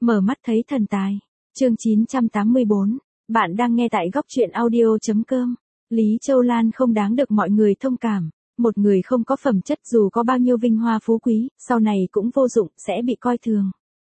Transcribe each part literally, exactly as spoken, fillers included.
Mở mắt thấy thần tài. Chương chín trăm tám mươi bốn. Bạn đang nghe tại góc truyện audio.com. Lý Châu Lan không đáng được mọi người thông cảm. Một người không có phẩm chất dù có bao nhiêu vinh hoa phú quý, sau này cũng vô dụng, sẽ bị coi thường.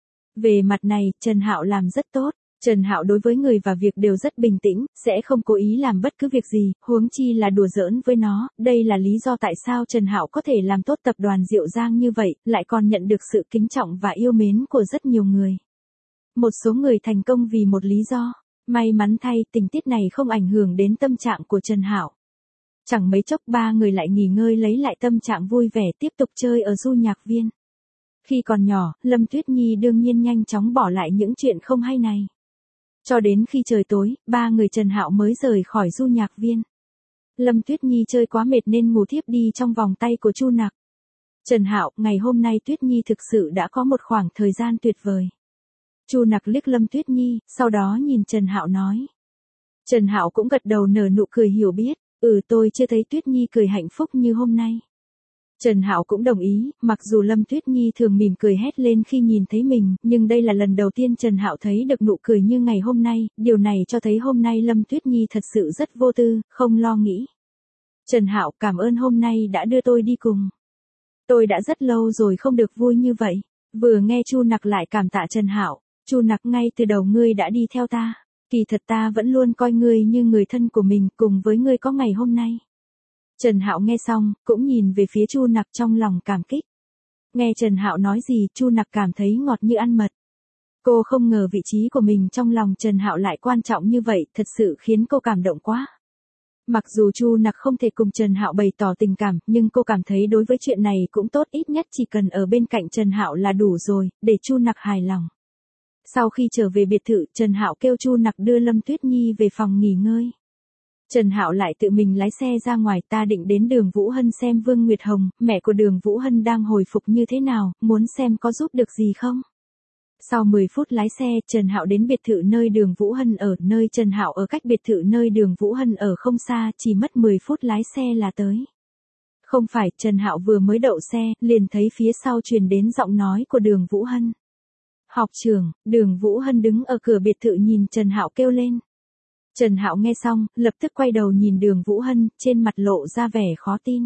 Về mặt này, Trần Hạo làm rất tốt. Trần Hạo đối với người và việc đều rất bình tĩnh, sẽ không cố ý làm bất cứ việc gì, huống chi là đùa giỡn với nó. Đây là lý do tại sao Trần Hạo có thể làm tốt tập đoàn Diệu Giang như vậy, lại còn nhận được sự kính trọng và yêu mến của rất nhiều người. Một số người thành công vì một lý do. May mắn thay, tình tiết này không ảnh hưởng đến tâm trạng của Trần Hạo. Chẳng mấy chốc ba người lại nghỉ ngơi lấy lại tâm trạng vui vẻ tiếp tục chơi ở du nhạc viên. Khi còn nhỏ, Lâm Tuyết Nhi đương nhiên nhanh chóng bỏ lại những chuyện không hay này. Cho đến khi trời tối, ba người Trần Hạo mới rời khỏi du nhạc viên. Lâm Tuyết Nhi chơi quá mệt nên ngủ thiếp đi trong vòng tay của Chu Nặc. Trần Hạo, ngày hôm nay Tuyết Nhi thực sự đã có một khoảng thời gian tuyệt vời. Chu Nặc liếc Lâm Tuyết Nhi, sau đó nhìn Trần Hạo nói. Trần Hạo cũng gật đầu nở nụ cười hiểu biết, ừ tôi chưa thấy Tuyết Nhi cười hạnh phúc như hôm nay. Trần Hạo cũng đồng ý, mặc dù Lâm Tuyết Nhi thường mỉm cười hét lên khi nhìn thấy mình, nhưng đây là lần đầu tiên Trần Hạo thấy được nụ cười như ngày hôm nay, điều này cho thấy hôm nay Lâm Tuyết Nhi thật sự rất vô tư, không lo nghĩ. Trần Hạo, cảm ơn hôm nay đã đưa tôi đi cùng. Tôi đã rất lâu rồi không được vui như vậy. Vừa nghe Chu Nặc lại cảm tạ Trần Hạo, Chu Nặc, ngay từ đầu ngươi đã đi theo ta, kỳ thật ta vẫn luôn coi ngươi như người thân của mình, cùng với ngươi có ngày hôm nay. Trần Hạo nghe xong, cũng nhìn về phía Chu Nặc trong lòng cảm kích. Nghe Trần Hạo nói gì, Chu Nặc cảm thấy ngọt như ăn mật. Cô không ngờ vị trí của mình trong lòng Trần Hạo lại quan trọng như vậy, thật sự khiến cô cảm động quá. Mặc dù Chu Nặc không thể cùng Trần Hạo bày tỏ tình cảm, nhưng cô cảm thấy đối với chuyện này cũng tốt, ít nhất chỉ cần ở bên cạnh Trần Hạo là đủ rồi, để Chu Nặc hài lòng. Sau khi trở về biệt thự, Trần Hạo kêu Chu Nặc đưa Lâm Tuyết Nhi về phòng nghỉ ngơi. Trần Hạo lại tự mình lái xe ra ngoài, ta định đến Đường Vũ Hân xem Vương Nguyệt Hồng, mẹ của Đường Vũ Hân đang hồi phục như thế nào, muốn xem có giúp được gì không. Sau mười phút lái xe, Trần Hạo đến biệt thự nơi Đường Vũ Hân ở, nơi Trần Hạo ở cách biệt thự nơi Đường Vũ Hân ở không xa, chỉ mất mười phút lái xe là tới. Không phải, Trần Hạo vừa mới đậu xe, liền thấy phía sau truyền đến giọng nói của Đường Vũ Hân. Học trưởng. Đường Vũ Hân đứng ở cửa biệt thự nhìn Trần Hạo kêu lên. Trần Hạo nghe xong, lập tức quay đầu nhìn Đường Vũ Hân, trên mặt lộ ra vẻ khó tin.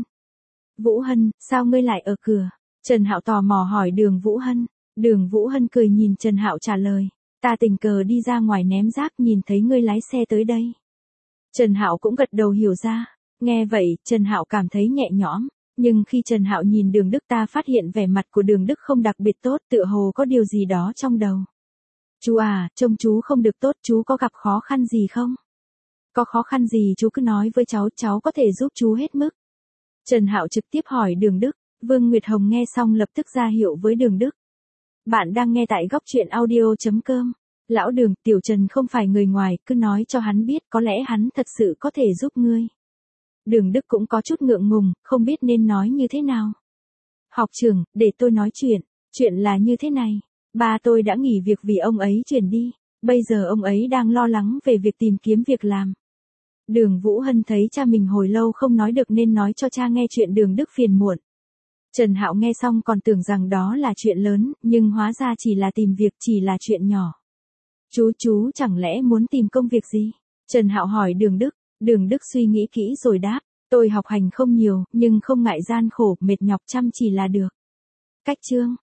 Vũ Hân, sao ngươi lại ở cửa? Trần Hạo tò mò hỏi Đường Vũ Hân. Đường Vũ Hân cười nhìn Trần Hạo trả lời, ta tình cờ đi ra ngoài ném rác nhìn thấy ngươi lái xe tới đây. Trần Hạo cũng gật đầu hiểu ra. Nghe vậy, Trần Hạo cảm thấy nhẹ nhõm, nhưng khi Trần Hạo nhìn Đường Đức ta phát hiện vẻ mặt của Đường Đức không đặc biệt tốt, tựa hồ có điều gì đó trong đầu. Chú à, trông chú không được tốt, chú có gặp khó khăn gì không? Có khó khăn gì chú cứ nói với cháu, cháu có thể giúp chú hết mức. Trần Hạo trực tiếp hỏi Đường Đức. Vương Nguyệt Hồng nghe xong lập tức ra hiệu với Đường Đức. Bạn đang nghe tại góc truyện audio.com. Lão Đường, Tiểu Trần không phải người ngoài, cứ nói cho hắn biết, có lẽ hắn thật sự có thể giúp ngươi. Đường Đức cũng có chút ngượng ngùng, không biết nên nói như thế nào. Học trưởng, để tôi nói chuyện. Chuyện là như thế này. Ba tôi đã nghỉ việc vì ông ấy chuyển đi. Bây giờ ông ấy đang lo lắng về việc tìm kiếm việc làm. Đường Vũ Hân thấy cha mình hồi lâu không nói được nên nói cho cha nghe chuyện Đường Đức phiền muộn. Trần Hạo nghe xong còn tưởng rằng đó là chuyện lớn, nhưng hóa ra chỉ là tìm việc, chỉ là chuyện nhỏ. Chú chú chẳng lẽ muốn tìm công việc gì? Trần Hạo hỏi Đường Đức. Đường Đức suy nghĩ kỹ rồi đáp, tôi học hành không nhiều, nhưng không ngại gian khổ, mệt nhọc chăm chỉ là được. Cách chương.